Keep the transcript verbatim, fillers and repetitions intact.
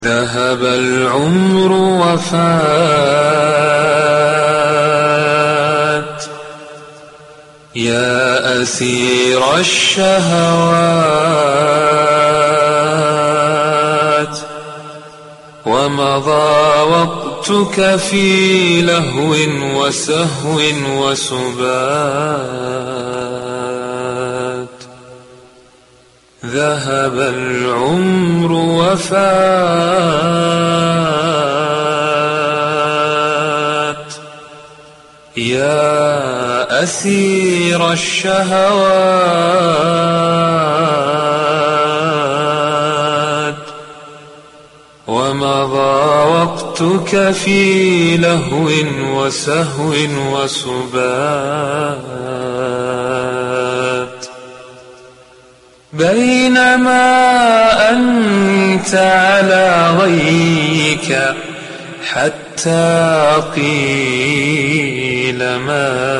ذهب العمر وفات يا أسير الشهوات، ومضى وقتك في لهو وسهو وسبات. ذهب العمر وفات يا أسير الشهوات، ومضى وقتك في لهو وسهو وسبات. بينما أنت على غيك حتى قيل ما